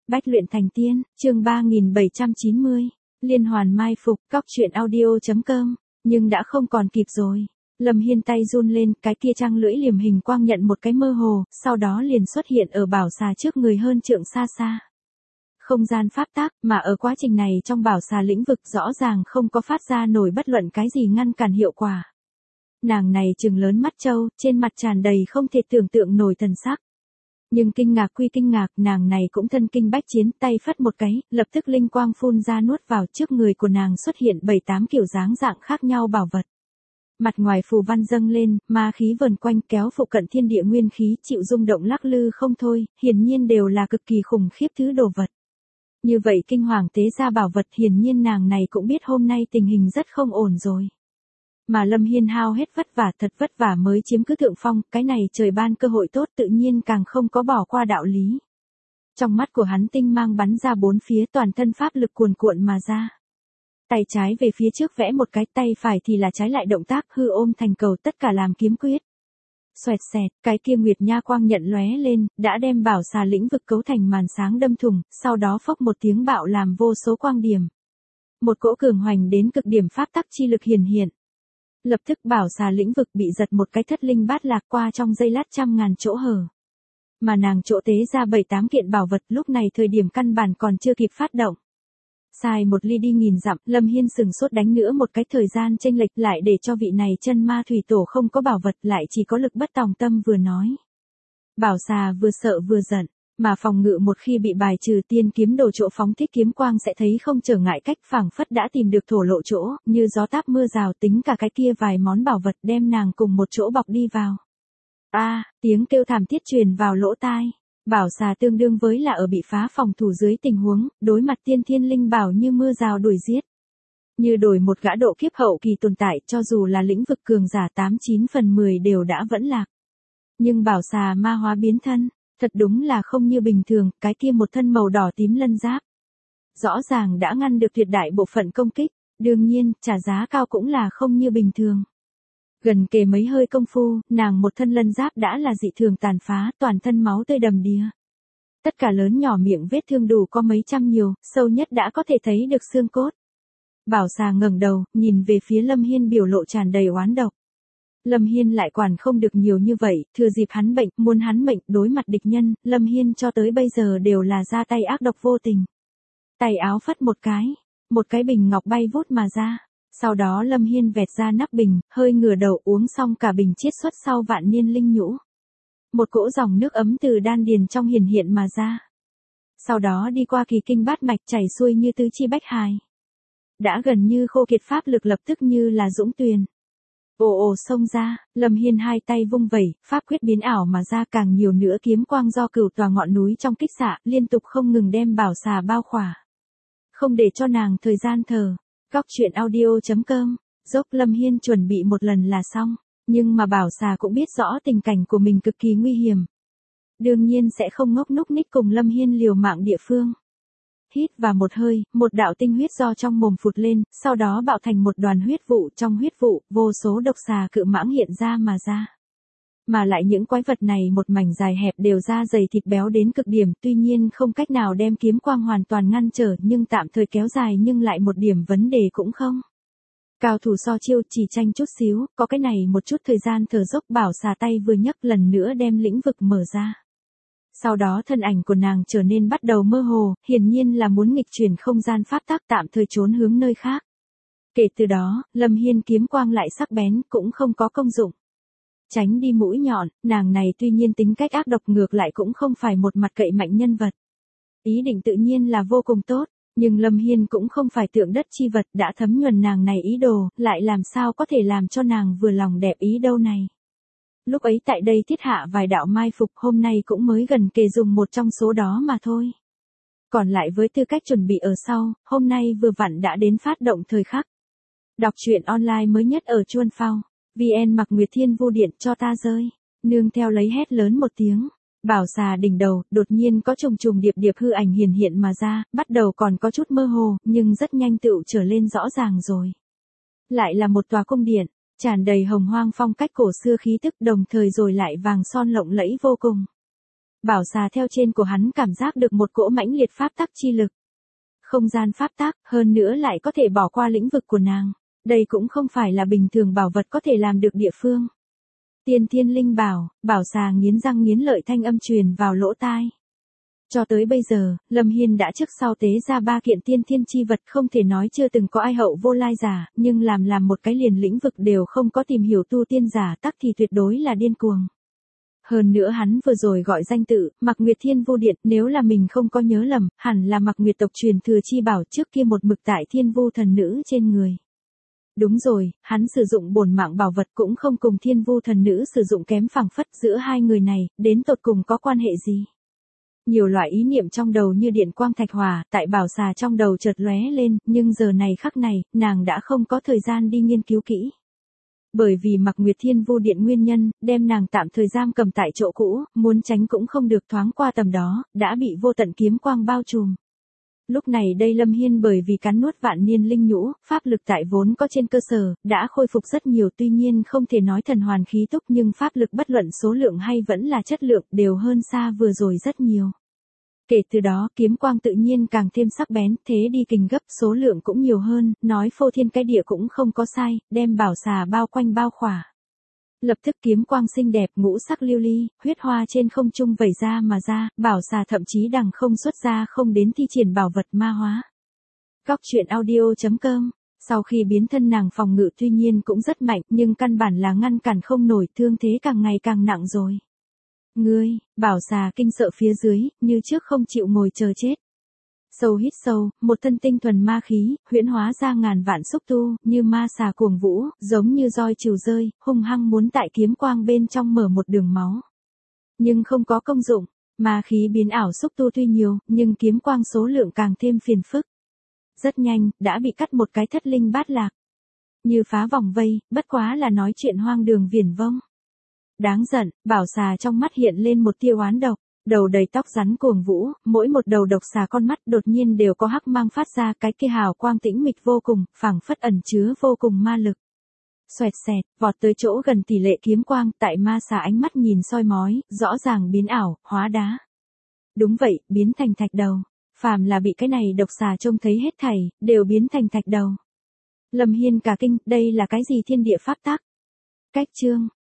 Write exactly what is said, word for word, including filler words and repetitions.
Bách luyện thành tiên, chương ba nghìn bảy trăm chín mươi. Liên hoàn mai phục, cóc truyện audio chấm com. Nhưng đã không còn kịp rồi. Lâm Hiên tay run lên, cái kia trăng lưỡi liềm hình quang nhận một cái mơ hồ, sau đó liền xuất hiện ở bảo xà trước người hơn trượng xa xa. Không gian pháp tác, mà ở quá trình này trong bảo xà lĩnh vực rõ ràng không có phát ra nổi bất luận cái gì ngăn cản hiệu quả. Nàng này trừng lớn mắt trâu, trên mặt tràn đầy không thể tưởng tượng nổi thần sắc. Nhưng kinh ngạc quy kinh ngạc, nàng này cũng thân kinh bách chiến, tay phất một cái, lập tức linh quang phun ra nuốt vào, trước người của nàng xuất hiện bảy tám kiểu dáng dạng khác nhau bảo vật. Mặt ngoài phù văn dâng lên, ma khí vần quanh kéo phụ cận thiên địa nguyên khí chịu rung động lắc lư không thôi, hiển nhiên đều là cực kỳ khủng khiếp thứ đồ vật. Như vậy kinh hoàng tế ra bảo vật, hiển nhiên nàng này cũng biết hôm nay tình hình rất không ổn rồi. Mà Lâm Hiên hao hết vất vả, thật vất vả mới chiếm cứ thượng phong, cái này trời ban cơ hội tốt tự nhiên càng không có bỏ qua đạo lý. Trong mắt của hắn tinh mang bắn ra bốn phía, toàn thân pháp lực cuồn cuộn mà ra. Tay trái về phía trước vẽ một cái, tay phải thì là trái lại động tác hư ôm thành cầu, tất cả làm kiếm quyết. Xoẹt xẹt, cái kia nguyệt nha quang nhận lóe lên, đã đem bảo xà lĩnh vực cấu thành màn sáng đâm thủng, sau đó phốc một tiếng bạo làm vô số quang điểm. Một cỗ cường hoành đến cực điểm pháp tắc chi lực hiển hiện. Lập tức bảo xà lĩnh vực bị giật một cái thất linh bát lạc, qua trong giây lát trăm ngàn chỗ hở. Mà nàng chỗ tế ra bảy tám kiện bảo vật, lúc này thời điểm căn bản còn chưa kịp phát động. Sai một ly đi nghìn dặm, Lâm Hiên sừng sốt đánh nữa một cái, thời gian chênh lệch lại để cho vị này chân ma thủy tổ không có bảo vật, lại chỉ có lực bất tòng tâm vừa nói. Bảo xà vừa sợ vừa giận, mà phòng ngự một khi bị bài trừ, tiên kiếm đồ chỗ phóng thích kiếm quang sẽ thấy không trở ngại cách, phảng phất đã tìm được thổ lộ chỗ, như gió táp mưa rào, tính cả cái kia vài món bảo vật đem nàng cùng một chỗ bọc đi vào. A, à, tiếng kêu thảm thiết truyền vào lỗ tai. Bảo xà tương đương với là ở bị phá phòng thủ dưới tình huống, đối mặt tiên thiên linh bảo như mưa rào đuổi giết. Như đổi một gã độ kiếp hậu kỳ tồn tại, cho dù là lĩnh vực cường giả tám chín phần mười đều đã vẫn lạc. Nhưng bảo xà ma hóa biến thân, thật đúng là không như bình thường, cái kia một thân màu đỏ tím lân giáp. Rõ ràng đã ngăn được tuyệt đại bộ phận công kích, đương nhiên, trả giá cao cũng là không như bình thường. Gần kề mấy hơi công phu, nàng một thân lân giáp đã là dị thường tàn phá, toàn thân máu tươi đầm đìa. Tất cả lớn nhỏ miệng vết thương đủ có mấy trăm nhiều, sâu nhất đã có thể thấy được xương cốt. Bảo xà ngẩng đầu, nhìn về phía Lâm Hiên biểu lộ tràn đầy oán độc. Lâm Hiên lại quản không được nhiều như vậy, thừa dịp hắn bệnh, muốn hắn mệnh, đối mặt địch nhân, Lâm Hiên cho tới bây giờ đều là ra tay ác độc vô tình. Tay áo phất một cái, một cái bình ngọc bay vút mà ra. Sau đó Lâm Hiên vẹt ra nắp bình, hơi ngửa đầu uống xong cả bình chiết xuất sau vạn niên linh nhũ. Một cỗ dòng nước ấm từ đan điền trong hiển hiện mà ra. Sau đó đi qua kỳ kinh bát mạch chảy xuôi như tứ chi bách hài. Đã gần như khô kiệt pháp lực lập tức như là dũng tuyền. Ồ ồ xông ra, Lâm Hiên hai tay vung vẩy, pháp quyết biến ảo mà ra, càng nhiều nữa kiếm quang do cửu tòa ngọn núi trong kích xạ, liên tục không ngừng đem bảo xà bao khỏa. Không để cho nàng thời gian thở. Cóc truyện audio chấm com, dốc Lâm Hiên chuẩn bị một lần là xong, nhưng mà bảo xà cũng biết rõ tình cảnh của mình cực kỳ nguy hiểm. Đương nhiên sẽ không ngốc núc ních cùng Lâm Hiên liều mạng địa phương. Hít vào một hơi, một đạo tinh huyết do trong mồm phụt lên, sau đó bạo thành một đoàn huyết vụ, trong huyết vụ, vô số độc xà cự mãng hiện ra mà ra. Mà lại những quái vật này một mảnh dài hẹp đều da dày thịt béo đến cực điểm, tuy nhiên không cách nào đem kiếm quang hoàn toàn ngăn trở, nhưng tạm thời kéo dài nhưng lại một điểm vấn đề cũng không. Cao thủ so chiêu chỉ tranh chút xíu, có cái này một chút thời gian thở dốc, bảo xà tay vừa nhấc lần nữa đem lĩnh vực mở ra. Sau đó thân ảnh của nàng trở nên bắt đầu mơ hồ, hiển nhiên là muốn nghịch chuyển không gian pháp tắc, tạm thời trốn hướng nơi khác. Kể từ đó, Lâm Hiên kiếm quang lại sắc bén, cũng không có công dụng. Tránh đi mũi nhọn, nàng này tuy nhiên tính cách ác độc, ngược lại cũng không phải một mặt cậy mạnh nhân vật. Ý định tự nhiên là vô cùng tốt, nhưng Lâm Hiên cũng không phải tượng đất chi vật, đã thấm nhuần nàng này ý đồ, lại làm sao có thể làm cho nàng vừa lòng đẹp ý đâu này. Lúc ấy tại đây thiết hạ vài đạo mai phục, hôm nay cũng mới gần kề dùng một trong số đó mà thôi. Còn lại với tư cách chuẩn bị ở sau, hôm nay vừa vặn đã đến phát động thời khắc. Đọc truyện online mới nhất ở Chuan Phao. vê en Mặc Nguyệt Thiên Vu Điện cho ta rơi. Nương theo lấy hét lớn một tiếng. Bảo xà đỉnh đầu, đột nhiên có trùng trùng điệp điệp hư ảnh hiển hiện mà ra, bắt đầu còn có chút mơ hồ, nhưng rất nhanh tựu trở lên rõ ràng rồi. Lại là một tòa cung điện, tràn đầy hồng hoang phong cách cổ xưa khí tức, đồng thời rồi lại vàng son lộng lẫy vô cùng. Bảo xà theo trên của hắn cảm giác được một cỗ mãnh liệt pháp tắc chi lực. Không gian pháp tắc, hơn nữa lại có thể bỏ qua lĩnh vực của nàng. Đây cũng không phải là bình thường bảo vật có thể làm được địa phương. Tiên thiên linh bảo, bảo xà nghiến răng nghiến lợi thanh âm truyền vào lỗ tai. Cho tới bây giờ, Lâm Hiên đã trước sau tế ra ba kiện tiên thiên chi vật, không thể nói chưa từng có ai hậu vô lai giả, nhưng làm làm một cái liền lĩnh vực đều không có tìm hiểu tu tiên giả tắc thì tuyệt đối là điên cuồng. Hơn nữa hắn vừa rồi gọi danh tự, Mạc Nguyệt Thiên Vu Điện, nếu là mình không có nhớ lầm, hẳn là Mạc Nguyệt tộc truyền thừa chi bảo trước kia một mực tại Thiên Vu thần nữ trên người. Đúng rồi, hắn sử dụng bổn mạng bảo vật cũng không cùng Thiên Vu thần nữ sử dụng kém phảng phất, giữa hai người này, đến tột cùng có quan hệ gì? Nhiều loại ý niệm trong đầu như điện quang thạch hỏa, tại bảo xà trong đầu chợt lóe lên, nhưng giờ này khắc này, nàng đã không có thời gian đi nghiên cứu kỹ. Bởi vì Mạc Nguyệt Thiên Vu Điện nguyên nhân, đem nàng tạm thời giam cầm tại chỗ cũ, muốn tránh cũng không được, thoáng qua tầm đó, đã bị vô tận kiếm quang bao trùm. Lúc này đây Lâm Hiên bởi vì cắn nuốt vạn niên linh nhũ, pháp lực tại vốn có trên cơ sở, đã khôi phục rất nhiều, tuy nhiên không thể nói thần hoàn khí túc, nhưng pháp lực bất luận số lượng hay vẫn là chất lượng đều hơn xa vừa rồi rất nhiều. Kể từ đó, kiếm quang tự nhiên càng thêm sắc bén, thế đi kình gấp, số lượng cũng nhiều hơn, nói phô thiên cái địa cũng không có sai, đem bảo xà bao quanh bao khỏa. Lập tức kiếm quang xinh đẹp, ngũ sắc lưu ly, huyết hoa trên không trung vẩy ra mà ra, bảo xà thậm chí đằng không xuất ra không đến thi triển bảo vật ma hóa. Góc truyện audio chấm com. Sau khi biến thân nàng phòng ngự tuy nhiên cũng rất mạnh, nhưng căn bản là ngăn cản không nổi, thương thế càng ngày càng nặng rồi. Ngươi, bảo xà kinh sợ phía dưới, như trước không chịu ngồi chờ chết. Sâu hít sâu, một thân tinh thuần ma khí, huyễn hóa ra ngàn vạn xúc tu, như ma xà cuồng vũ, giống như roi trìu rơi, hung hăng muốn tại kiếm quang bên trong mở một đường máu. Nhưng không có công dụng, ma khí biến ảo xúc tu tuy nhiều, nhưng kiếm quang số lượng càng thêm phiền phức. Rất nhanh, đã bị cắt một cái thất linh bát lạc. Như phá vòng vây, bất quá là nói chuyện hoang đường viển vông. Đáng giận, bảo xà trong mắt hiện lên một tia oán độc. Đầu đầy tóc rắn cuồng vũ, mỗi một đầu độc xà con mắt đột nhiên đều có hắc mang phát ra, cái kia hào quang tĩnh mịch vô cùng, phảng phất ẩn chứa vô cùng ma lực. Xoẹt xẹt, vọt tới chỗ gần tỷ lệ kiếm quang, tại ma xà ánh mắt nhìn soi mói, rõ ràng biến ảo, hóa đá. Đúng vậy, biến thành thạch đầu. Phàm là bị cái này độc xà trông thấy hết thảy, đều biến thành thạch đầu. Lâm Hiên cả kinh, đây là cái gì thiên địa pháp tắc? Cách chương